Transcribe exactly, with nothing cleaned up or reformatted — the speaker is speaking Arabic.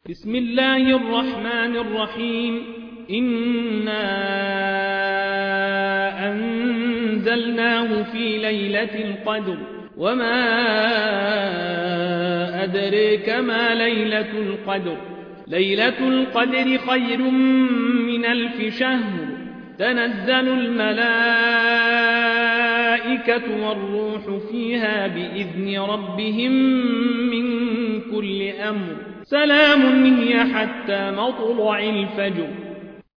بسم الله الرحمن الرحيم إنا أنزلناه في ليلة القدر وما أدريك ما ليلة القدر ليلة القدر خير من ألف شهر تنزل الملائكة والروح فيها بإذن ربهم من كل أمر سلام هي حتى مطلع الفجر